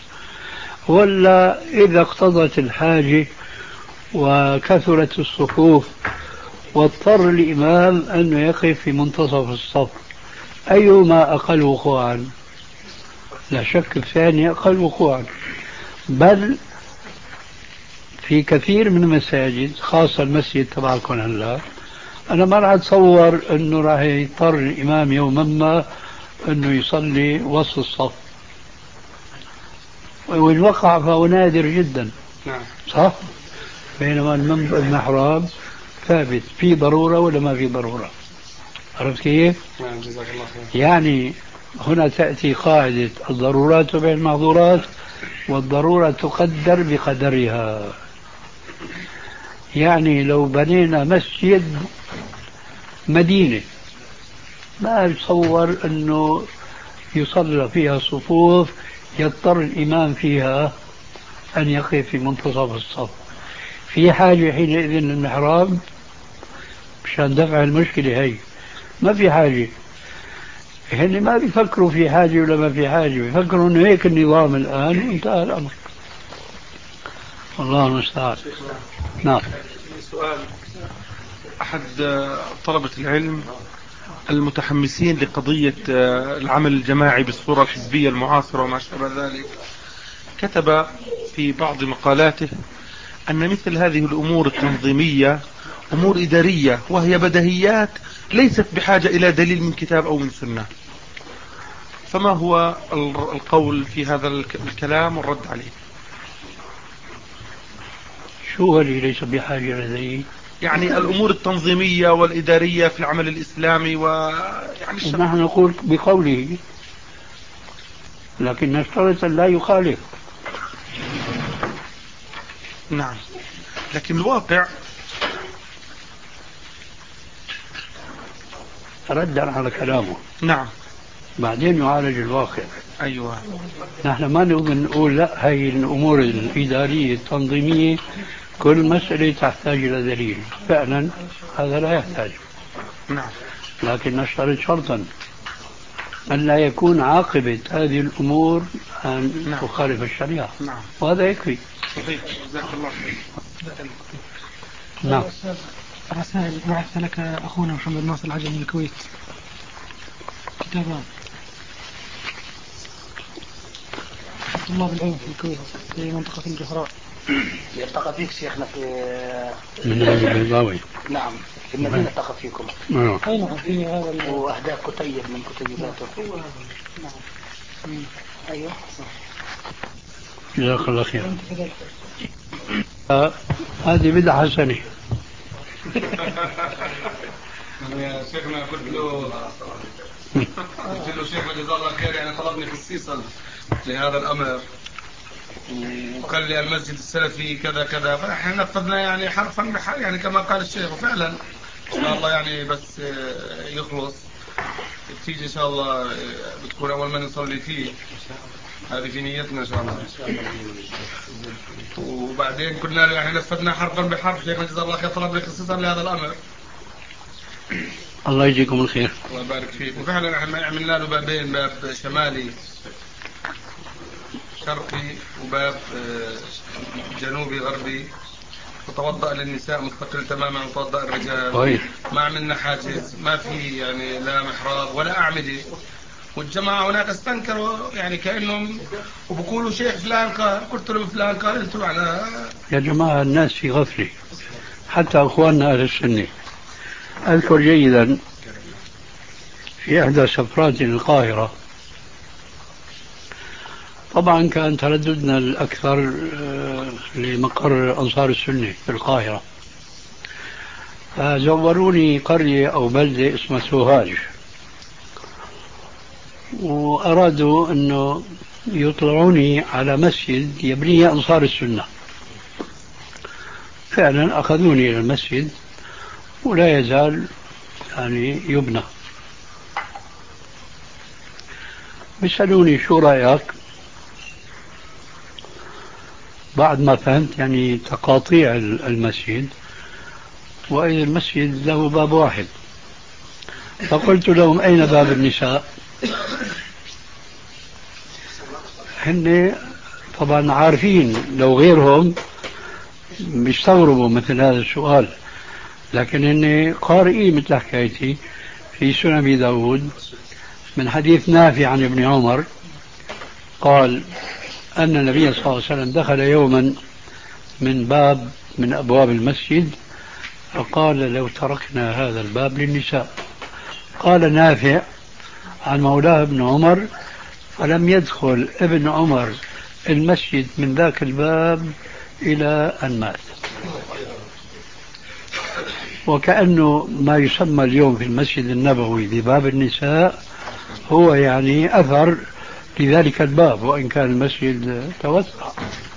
ولا إذا اقتضت الحاجة وكثرت الصفوف واضطر الإمام أنه يقف في منتصف الصف، أيهما أقل وقوعا؟ لا شك الثاني أقل وقوعا. بل في كثير من المساجد خاصة المسجد تبعكم هلا أنا ما راح أتصور أنه راح يضطر الإمام يوما ما أنه يصلي وسط الصف، وإن وقع فهو نادر جدا. نعم صح؟ بينما المحراب ثابت، في ضرورة ولا ما في ضرورة؟ عرفت كيف؟ نعم جزاك الله خير. يعني هنا تأتي قاعدة الضرورات تبع المحظورات، والضرورة تقدر بقدرها. يعني لو بنينا مسجد مدينة ما يتصور أنه يصلى فيها صفوف يضطر الإمام فيها أن يقف في منتصف الصف، في حاجة حينئذ للمحراب مشان دفع المشكلة هي؟ ما في حاجة. هن ما بيفكروا في حاجة ولا ما في حاجة، بيفكروا أنه هيك النظام الآن وانتهى الأمر. الله المستعان. نعم. سؤال: أحد طلبة العلم المتحمسين لقضية العمل الجماعي بالصورة الحزبية المعاصرة وما شابه ذلك كتب في بعض مقالاته أن مثل هذه الأمور التنظيمية أمور إدارية وهي بدهيات ليست بحاجة إلى دليل من كتاب أو من سنة. فما هو القول في هذا الكلام والرد عليه؟ شو هو اللي ليس بحاجة إليه؟ يعني الأمور التنظيمية والإدارية في العمل الإسلامي ويعني نحن نقول بقوله، لكن نشترط أن لا يخالف. نعم، لكن الواقع ردا على كلامه. نعم، بعدين يعالج الواقع. أيوة. نحن ما نقدر نقول لا، هي الأمور الإدارية التنظيمية كل مسألة تحتاج إلى دليل، فعلا هذا لا يحتاج. نعم، لكن نشترط شرطا أن لا يكون عاقبة هذه الأمور أن نعم. تخالف الشريعة. نعم، وهذا يكفي. صحيح. جزاك الله خير. نعم. رسائل بعث لك أخونا محمد ناصر العجمي من الكويت، كتابان طلاب العلم في الكويت في منطقة الجهراء. يلتقى فيك شيخنا في من البيضاوي. نعم، في المدينة التقى فيكم. نعم. أي نعم، في هذا وأهداف كتيب من كتيباته. نعم. أيوه. جزاك الله خير. هذه بدعة حسنة. يا شيخنا قلت له قلت له شيخنا جزاه الله خير، يعني طلبني خصيصا لهذا الأمر وقال لي المسجد السلفي كذا كذا، فاحنا نفذنا يعني حرفا بحر يعني كما قال الشيخ، وفعلا ان شاء الله يعني بس يخلص تيجي ان شاء الله بتكون اول ما نصلي فيه، هذه في نيتنا ان شاء الله. وبعدين كنا له يعني نفذنا حرفا بحرف، شيخنا جزاه الله خير طلب لي خصيصا لهذا الامر. الله يجزيكم الخير. الله يبارك فيك. وفعلا احنا عملنا له بابين، باب شمالي شرقي وباب جنوبي غربي، وتوضأ للنساء مستقل تماما وتوضأ الرجال. طيب. ما عملنا حاجز، ما في يعني لا محراب ولا أعمدة. والجماعة هناك استنكروا يعني كأنهم وبقولوا شيخ فلان قال، قلت له فلان قال انتم على. يا جماعة الناس في غفلة، حتى أخواننا أهل السنة. أذكر جيدا في إحدى سفرات القاهرة، طبعا كان ترددنا الأكثر لمقر أنصار السنة في القاهرة، فزوروني قرية أو بلدة اسمها سوهاج، وأرادوا أنه يطلعوني على مسجد يبنيه أنصار السنة. فعلا أخذوني إلى المسجد ولا يزال يعني يبنى. بيسألوني شو رأيك؟ بعد ما فهمت يعني تقاطيع المسجد، وإذا المسجد له باب واحد، فقلت لهم أين باب النساء؟ هن طبعا عارفين، لو غيرهم بيستغربوا مثل هذا السؤال، لكن هن قارئين مثل حكايتي في سنن أبي داود من حديث نافع عن ابن عمر قال أن النبي صلى الله عليه وسلم دخل يوما من باب من أبواب المسجد فقال لو تركنا هذا الباب للنساء. قال نافع عن مولاه ابن عمر فلم يدخل ابن عمر المسجد من ذاك الباب إلى أن مات. وكأنه ما يسمى اليوم في المسجد النبوي بباب النساء هو يعني أثر لذلك الباب، وإن كان المسجد توسع.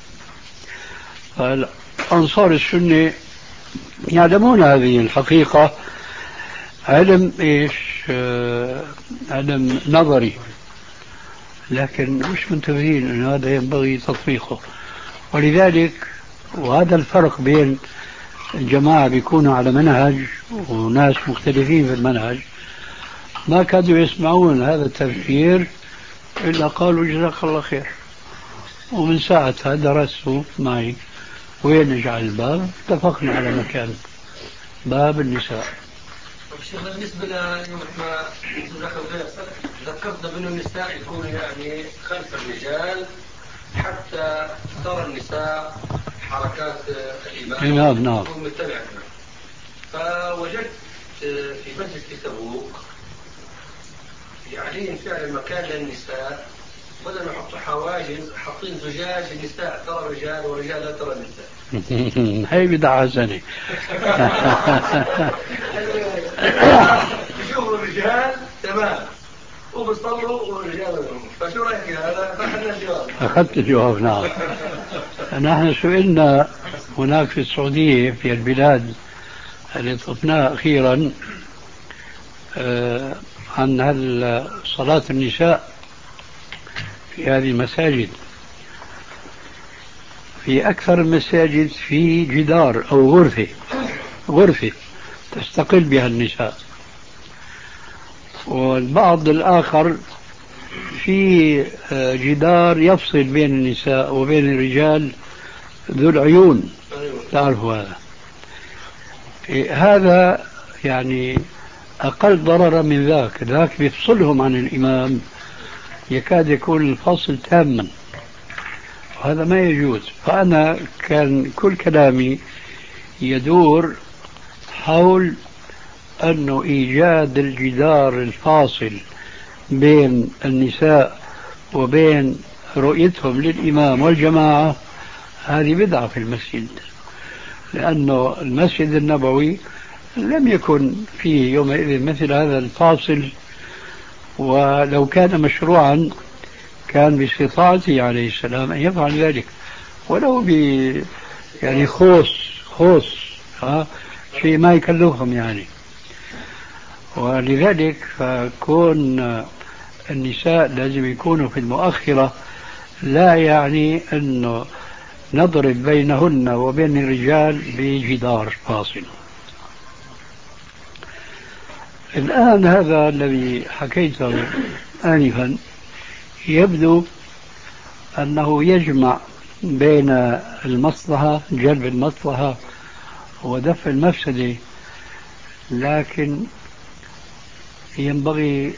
أنصار السنة يعلمون هذه الحقيقة، علم إيش آه علم نظري، لكن مش منتبهين أن هذا ينبغي تطبيقه. ولذلك وهذا الفرق بين الجماعة بيكونوا على منهج وناس مختلفين في المنهج، ما كادوا يسمعون هذا التفسير إلا قالوا جزاك الله خير. ومن ساعتها درسوا معي وين نجعل الباب، اتفقنا على مكان باب النساء. شيخنا بالنسبة ليوم ما ذكرت بأن النساء يكون يعني خلف الرجال حتى ترى النساء حركات الإمام. نعم نعم. فوجدت في مسجد في تبوك يعني فعلا مكان للنساء، بدل ما يحطوا حواجز حاطين زجاج، النساء ترى رجال ورجال لا ترى نساء. هي بدعة حسنة. يشوفوا الرجال تمام وبيصلوا والرجال، فشو رايك هذا؟ فاحنا الجواب. أخذت الجواب، نعم. نحن سئلنا هناك في السعودية في البلاد التي طفناها أخيرا عن هل صلاة النساء في هذه المساجد. في أكثر المساجد في جدار أو غرفة غرفة تستقل بها النساء، والبعض الآخر في جدار يفصل بين النساء وبين الرجال ذو العيون، تعرفوا هذا. هذا يعني أقل ضررا من ذاك، ذاك بيفصلهم عن الإمام، يكاد يكون الفصل تاما، وهذا ما يجوز. فأنا كان كل كلامي يدور حول أنه إيجاد الجدار الفاصل بين النساء وبين رؤيتهم للإمام والجماعة هذه بدعة في المسجد، لأنه المسجد النبوي لم يكن فيه يومئذ مثل هذا الفاصل، ولو كان مشروعا كان باستطاعته عليه السلام أن يفعل ذلك ولو ب يعني خوص خوص ها شيء ما يكلفهم يعني. ولذلك فكون النساء لازم يكونوا في المؤخرة لا يعني أنه نضرب بينهن وبين الرجال بجدار فاصل. الآن هذا الذي حكيته آنفا يبدو أنه يجمع بين المصلحة، جلب المصلحة ودفع المفسدة، لكن ينبغي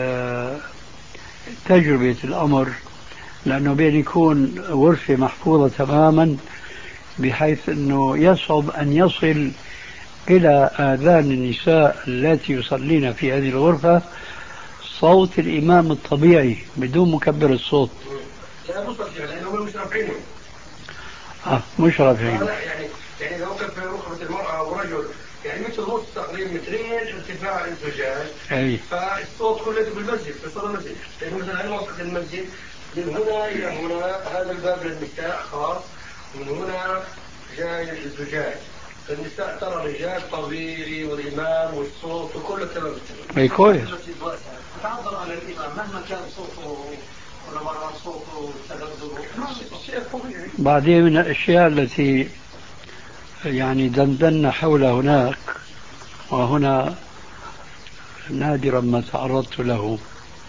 تجربة الأمر، لأنه بين يكون غرفة محفوظة تماما بحيث أنه يصعب أن يصل إلى آذان النساء التي يصلين في هذه الغرفة صوت الإمام الطبيعي بدون مكبر الصوت. لا مستطيع لأنه مش رافعينه. آه مش رافعينه. لا يعني يعني لو كان في ركبة المرأة ورجل يعني مثل نص تقريبا مترين ارتفاع الزجاج، أي فالصوت كله بالمسجد في صلاة المسجد، لأنه مثلا على منطقة المسجد من هنا إلى هنا هذا الباب للنساء خاص، من هنا جاي الزجاج، فالنساء ترى الرجال طويلي والإمام والصوت وكله تمام. أي كويس. تعبر على الإمام مهما كان صوته ولا مرة صوته تذبذبه. بعدين من الأشياء التي يعني دندنا حولها هناك، وهنا نادرا ما تعرضت له،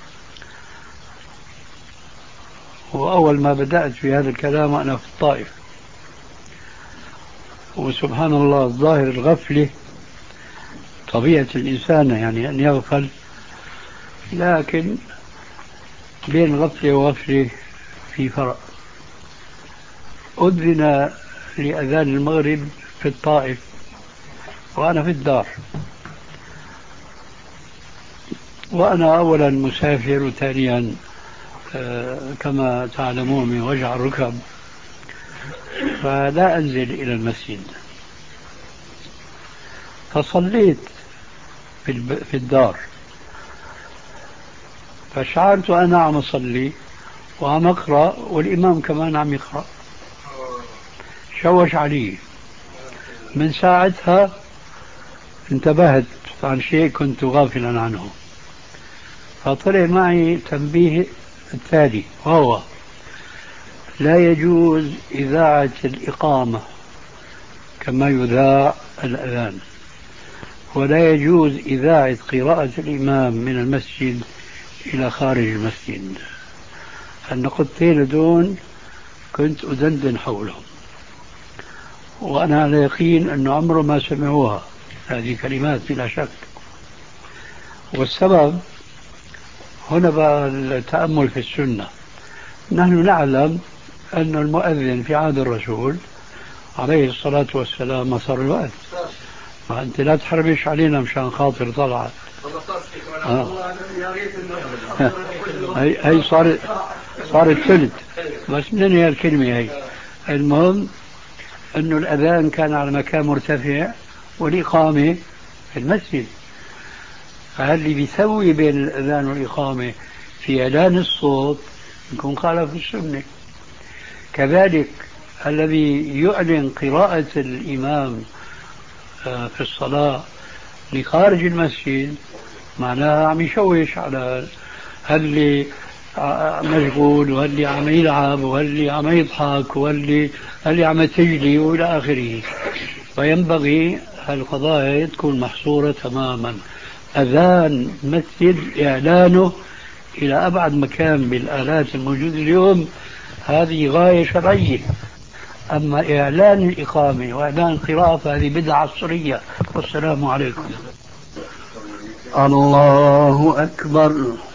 وأول ما بدأت في هذا الكلام أنا في الطائف، وسبحان الله الظاهر الغفلة طبيعة الإنسان يعني أن يغفل، لكن بين غفلة وغفلة في فرق. أذن لأذان المغرب في الطائف وأنا في الدار، وأنا أولا مسافر وثانيا كما تعلمون من وجع الركب، فلا أنزل إلى المسجد، فصليت في الدار، فشعرت أنا عم أصلي وعم أقرأ والإمام كمان عم يقرأ، شوش علي. من ساعتها انتبهت عن شيء كنت غافلا عنه، فطلع معي تنبيه التالي، وهو لا يجوز إذاعة الإقامة كما يذاع الأذان، ولا يجوز إذاعة قراءة الإمام من المسجد إلى خارج المسجد. النقطتين دون كنت أدندن حولهم، وأنا على يقين أنه عمره ما سمعوها هذه كلمات بلا شك. والسبب هنا بقى التأمل في السنة. نحن نعلم أن المؤذن في عهد الرسول عليه الصلاة والسلام مسار الوقت، أنت لا تحرمش علينا مشان خاطر طلعت. آه. هي هي صارت صارت ثلث بس من هي الكلمة هي. المهم أنه الأذان كان على مكان مرتفع والإقامة في المسجد، فاللي بيسوي بين الأذان والإقامة في إعلان الصوت يكون خالف السنة. كذلك الذي يعلن قراءة الإمام في الصلاة لخارج المسجد معناها عم يشوش على هاللي مشغول وهاللي عم يلعب وهاللي عم يضحك وهاللي هاللي عم تجلي وإلى آخره. فينبغي هالقضايا تكون محصورة تماما. أذان مسجد إعلانه إلى أبعد مكان بالآلات الموجودة اليوم هذه غاية شرعية. أما إعلان الإقامة وإعلان القراءة فهذه بدعة عصرية. والسلام عليكم. الله أكبر.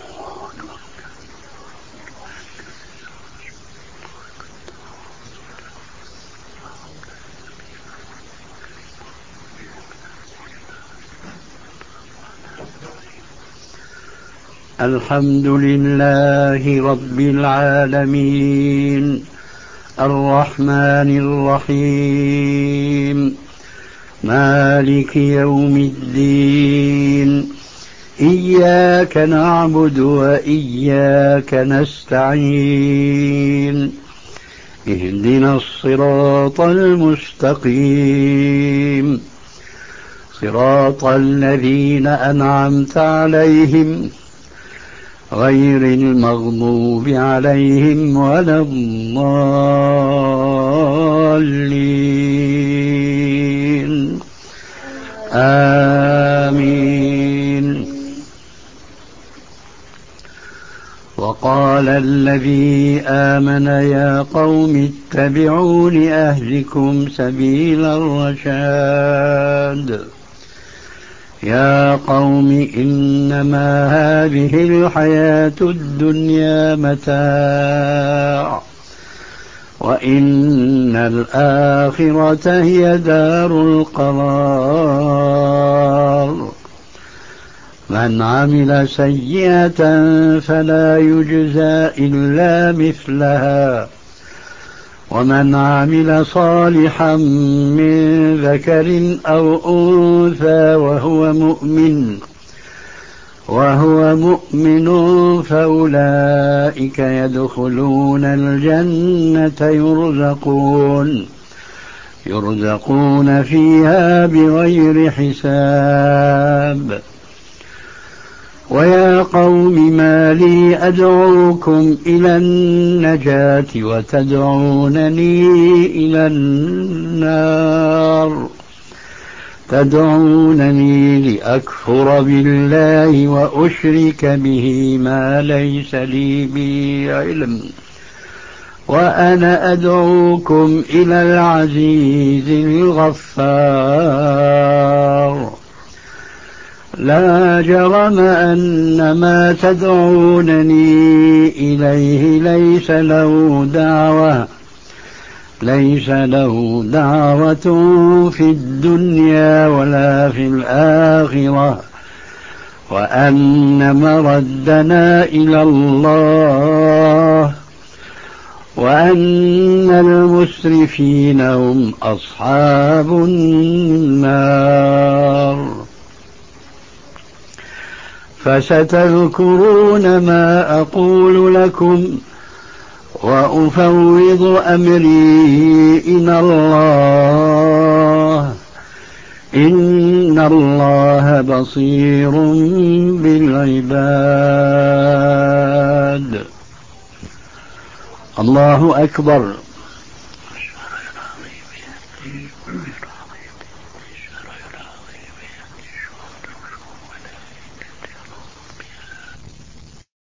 الحمد لله رب العالمين الرحمن الرحيم مالك يوم الدين إياك نعبد وإياك نستعين اهدنا الصراط المستقيم صراط الذين أنعمت عليهم غير المغضوب عليهم ولا الضالين آمين. وقال الذي آمن يا قوم اتبعون أهلكم سبيل الرشاد يا قوم إنما هذه الحياة الدنيا متاع وإن الآخرة هي دار القرار من عمل سيئة فلا يجزى إلا مثلها ومن عمل صالحا من ذكر أو أنثى وهو مؤمن وهو مؤمن فأولئك يدخلون الجنة يرزقون يرزقون فيها بغير حساب. ويا قوم ما لي أدعوكم إلى النجاة وتدعونني إلى النار تدعونني لأكفر بالله وأشرك به ما ليس لي به علم وأنا أدعوكم إلى العزيز الغفار لا جرم أن ما تدعونني إليه ليس له دعوة ليس له دعوة في الدنيا ولا في الآخرة وأن مردنا إلى الله وأن المسرفين هم أصحاب النار. فستذكرون ما أقول لكم وأفوض أمري إلى الله إن الله بصير بالعباد. الله أكبر.